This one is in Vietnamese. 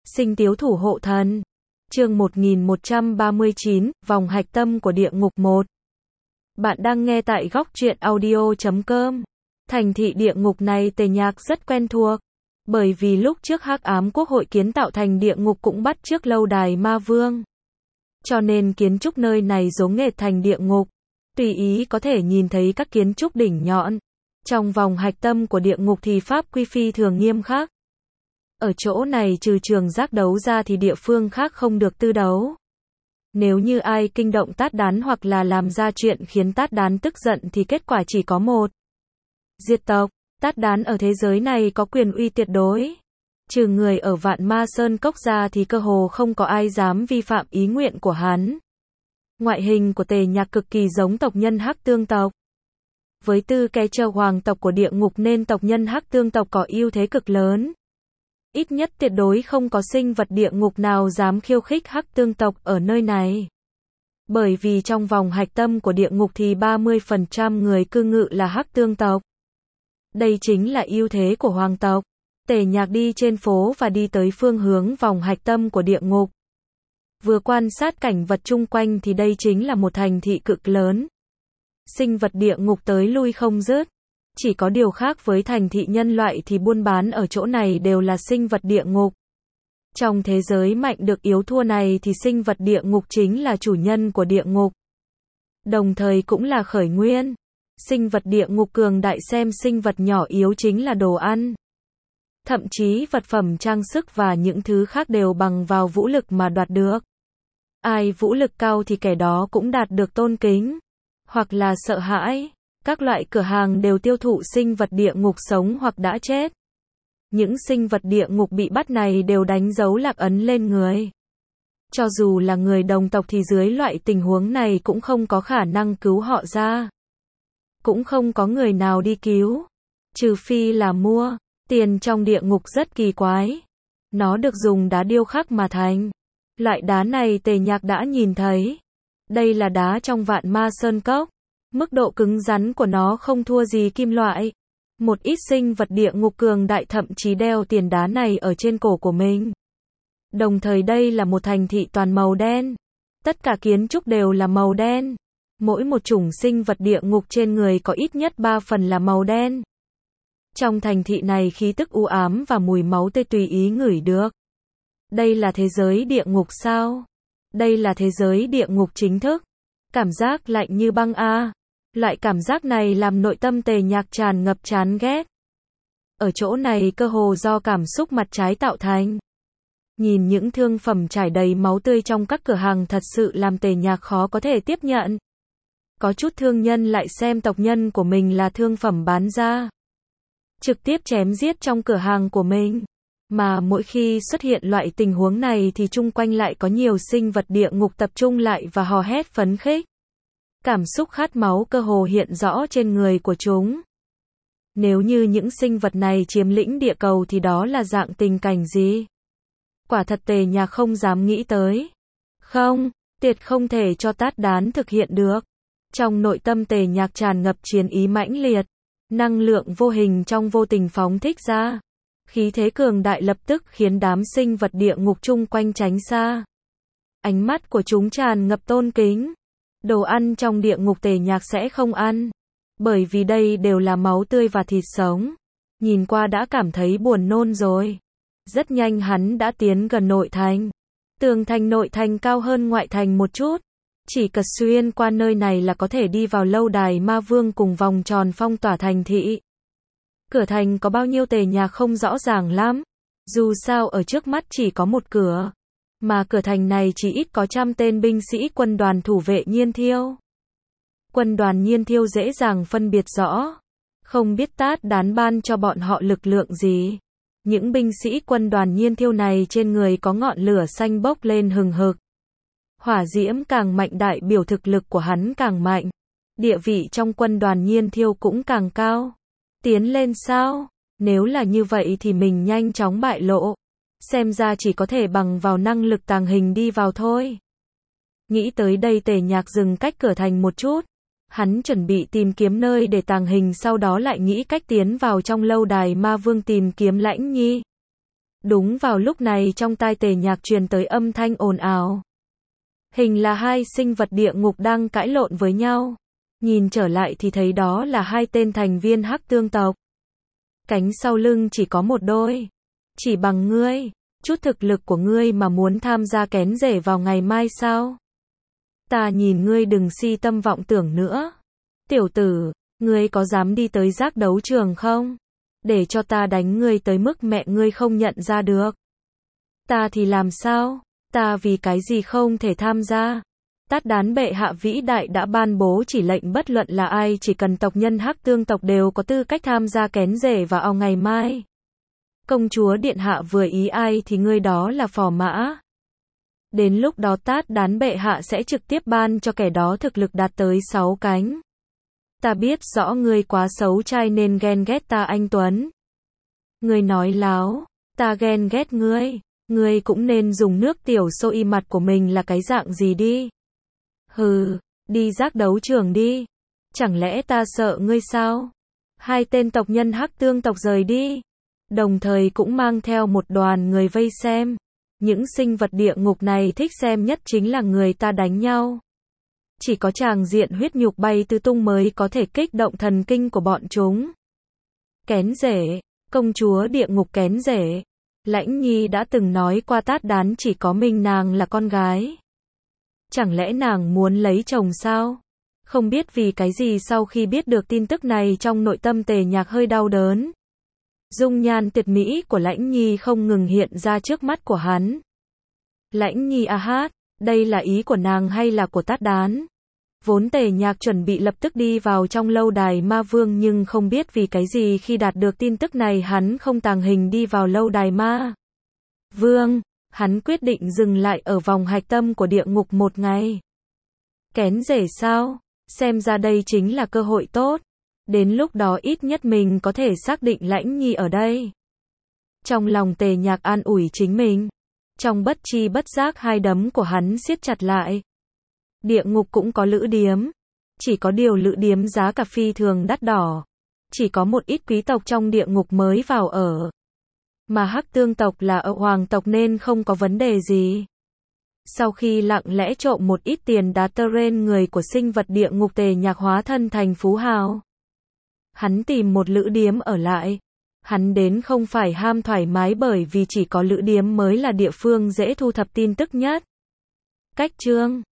Sinh tiếu thủ hộ thần. Chương 1139, vòng hạch tâm của địa ngục 1. Bạn đang nghe tại góc truyện audio.com. Thành thị địa ngục này Tề Nhạc rất quen thuộc, bởi vì lúc trước Hắc Ám Quốc hội kiến tạo thành địa ngục cũng bắt chước lâu đài ma vương. Cho nên kiến trúc nơi này giống nghệt thành địa ngục, tùy ý có thể nhìn thấy các kiến trúc đỉnh nhọn. Trong vòng hạch tâm của địa ngục thì pháp quy phi thường nghiêm khắc. Ở chỗ này trừ trường giác đấu ra thì địa phương khác không được tư đấu. Nếu như ai kinh động Tát Đán hoặc là làm ra chuyện khiến Tát Đán tức giận thì kết quả chỉ có một: diệt tộc. Tát Đán ở thế giới này có quyền uy tuyệt đối. Trừ người ở Vạn Ma Sơn Cốc ra thì cơ hồ không có ai dám vi phạm ý nguyện của hắn. Ngoại hình của Tề Nhạc cực kỳ giống tộc nhân Hắc Tương tộc. Với tư cách hoàng tộc của địa ngục nên tộc nhân Hắc Tương tộc có ưu thế cực lớn. Ít nhất tuyệt đối không có sinh vật địa ngục nào dám khiêu khích Hắc Tương tộc ở nơi này. Bởi vì trong vòng hạch tâm của địa ngục thì 30% người cư ngụ là Hắc Tương tộc. Đây chính là ưu thế của hoàng tộc. Tề Nhạc đi trên phố và đi tới phương hướng vòng hạch tâm của địa ngục. Vừa quan sát cảnh vật chung quanh thì đây chính là một thành thị cực lớn. Sinh vật địa ngục tới lui không dứt. Chỉ có điều khác với thành thị nhân loại thì buôn bán ở chỗ này đều là sinh vật địa ngục. Trong thế giới mạnh được yếu thua này thì sinh vật địa ngục chính là chủ nhân của địa ngục. Đồng thời cũng là khởi nguyên. Sinh vật địa ngục cường đại xem sinh vật nhỏ yếu chính là đồ ăn. Thậm chí vật phẩm trang sức và những thứ khác đều bằng vào vũ lực mà đoạt được. Ai vũ lực cao thì kẻ đó cũng đạt được tôn kính, hoặc là sợ hãi. Các loại cửa hàng đều tiêu thụ sinh vật địa ngục sống hoặc đã chết. Những sinh vật địa ngục bị bắt này đều đánh dấu lạc ấn lên người. Cho dù là người đồng tộc thì dưới loại tình huống này cũng không có khả năng cứu họ ra. Cũng không có người nào đi cứu. Trừ phi là mua. Tiền trong địa ngục rất kỳ quái. Nó được dùng đá điêu khắc mà thành. Loại đá này Tề Nhạc đã nhìn thấy. Đây là đá trong Vạn Ma Sơn Cốc. Mức độ cứng rắn của nó không thua gì kim loại. Một ít sinh vật địa ngục cường đại thậm chí đeo tiền đá này ở trên cổ của mình. Đồng thời đây là một thành thị toàn màu đen. Tất cả kiến trúc đều là màu đen. Mỗi một chủng sinh vật địa ngục trên người có ít nhất 3 phần là màu đen. Trong thành thị này khí tức u ám và mùi máu tươi tùy ý ngửi được. Đây là thế giới địa ngục sao? Đây là thế giới địa ngục chính thức. Cảm giác lạnh như băng a. Loại cảm giác này làm nội tâm Tề Nhạc tràn ngập chán ghét. Ở chỗ này cơ hồ do cảm xúc mặt trái tạo thành. Nhìn những thương phẩm trải đầy máu tươi trong các cửa hàng thật sự làm Tề Nhạc khó có thể tiếp nhận. Có chút thương nhân lại xem tộc nhân của mình là thương phẩm bán ra. Trực tiếp chém giết trong cửa hàng của mình. Mà mỗi khi xuất hiện loại tình huống này thì chung quanh lại có nhiều sinh vật địa ngục tập trung lại và hò hét phấn khích. Cảm xúc khát máu cơ hồ hiện rõ trên người của chúng. Nếu như những sinh vật này chiếm lĩnh địa cầu thì đó là dạng tình cảnh gì? Quả thật Tề Nhạc không dám nghĩ tới. Không, tuyệt không thể cho Tát Đán thực hiện được. Trong nội tâm Tề Nhạc tràn ngập chiến ý mãnh liệt. Năng lượng vô hình trong vô tình phóng thích ra. Khí thế cường đại lập tức khiến đám sinh vật địa ngục chung quanh tránh xa. Ánh mắt của chúng tràn ngập tôn kính. Đồ ăn trong địa ngục Tề Nhạc sẽ không ăn. Bởi vì đây đều là máu tươi và thịt sống. Nhìn qua đã cảm thấy buồn nôn rồi. Rất nhanh hắn đã tiến gần nội thành. Tường thành nội thành cao hơn ngoại thành một chút. Chỉ cần xuyên qua nơi này là có thể đi vào lâu đài ma vương cùng vòng tròn phong tỏa thành thị. Cửa thành có bao nhiêu Tề Nhạc không rõ ràng lắm. Dù sao ở trước mắt chỉ có một cửa. Mà cửa thành này chỉ ít có 100 tên binh sĩ quân đoàn thủ vệ Nhiên Thiêu. Quân đoàn Nhiên Thiêu dễ dàng phân biệt rõ. Không biết Tát Đán ban cho bọn họ lực lượng gì. Những binh sĩ quân đoàn Nhiên Thiêu này trên người có ngọn lửa xanh bốc lên hừng hực. Hỏa diễm càng mạnh đại biểu thực lực của hắn càng mạnh. Địa vị trong quân đoàn Nhiên Thiêu cũng càng cao. Tiến lên sao? Nếu là như vậy thì mình nhanh chóng bại lộ. Xem ra chỉ có thể bằng vào năng lực tàng hình đi vào thôi. Nghĩ tới đây Tề Nhạc dừng cách cửa thành một chút. Hắn chuẩn bị tìm kiếm nơi để tàng hình, sau đó lại nghĩ cách tiến vào trong lâu đài ma vương tìm kiếm Lãnh Nhi. Đúng vào lúc này trong tai Tề Nhạc truyền tới âm thanh ồn ào. Hình là hai sinh vật địa ngục đang cãi lộn với nhau. Nhìn trở lại thì thấy đó là hai tên thành viên Hắc Tương tộc. Cánh sau lưng chỉ có một đôi. Chỉ bằng ngươi, chút thực lực của ngươi mà muốn tham gia kén rể vào ngày mai sao? Ta nhìn ngươi đừng si tâm vọng tưởng nữa. Tiểu tử, ngươi có dám đi tới giác đấu trường không? Để cho ta đánh ngươi tới mức mẹ ngươi không nhận ra được. Ta thì làm sao? Ta vì cái gì không thể tham gia? Tát Đán bệ hạ vĩ đại đã ban bố chỉ lệnh bất luận là ai chỉ cần tộc nhân Hắc Tương tộc đều có tư cách tham gia kén rể vào ngày mai. Công chúa điện hạ vừa ý ai thì ngươi đó là phò mã. Đến lúc đó Tát Đán bệ hạ sẽ trực tiếp ban cho kẻ đó thực lực đạt tới 6 cánh. Ta biết rõ ngươi quá xấu trai nên ghen ghét ta anh Tuấn. Ngươi nói láo, ta ghen ghét ngươi. Ngươi cũng nên dùng nước tiểu sôi mặt của mình là cái dạng gì đi. Hừ, đi giác đấu trường đi. Chẳng lẽ ta sợ ngươi sao? Hai tên tộc nhân Hắc Tương tộc rời đi. Đồng thời cũng mang theo một đoàn người vây xem. Những sinh vật địa ngục này thích xem nhất chính là người ta đánh nhau. Chỉ có tràng diện huyết nhục bay tứ tung mới có thể kích động thần kinh của bọn chúng. Kén rể, công chúa địa ngục kén rể. Lãnh Nhi đã từng nói qua Tát Đán chỉ có mình nàng là con gái. Chẳng lẽ nàng muốn lấy chồng sao? Không biết vì cái gì sau khi biết được tin tức này trong nội tâm Tề Nhạc hơi đau đớn. Dung nhan tuyệt mỹ của Lãnh Nhi không ngừng hiện ra trước mắt của hắn. Lãnh Nhi a hát, đây là ý của nàng hay là của Tát Đán? Vốn Tề Nhạc chuẩn bị lập tức đi vào trong lâu đài ma vương nhưng không biết vì cái gì khi đạt được tin tức này hắn không tàng hình đi vào lâu đài ma vương. Hắn quyết định dừng lại ở vòng hạch tâm của địa ngục một ngày. Kén rể sao? Xem ra đây chính là cơ hội tốt. Đến lúc đó ít nhất mình có thể xác định Lãnh Nhi ở đây. Trong lòng Tề Nhạc an ủi chính mình. Trong bất chi bất giác hai đấm của hắn siết chặt lại. Địa ngục cũng có lữ điếm. Chỉ có điều lữ điếm giá cả phi thường đắt đỏ. Chỉ có một ít quý tộc trong địa ngục mới vào ở. Mà Hắc Tương tộc là ở hoàng tộc nên không có vấn đề gì. Sau khi lặng lẽ trộm một ít tiền đá tơ rên người của sinh vật địa ngục Tề Nhạc hóa thân thành phú hào. Hắn tìm một lữ điếm ở lại. Hắn đến không phải ham thoải mái bởi vì chỉ có lữ điếm mới là địa phương dễ thu thập tin tức nhất. Cách chương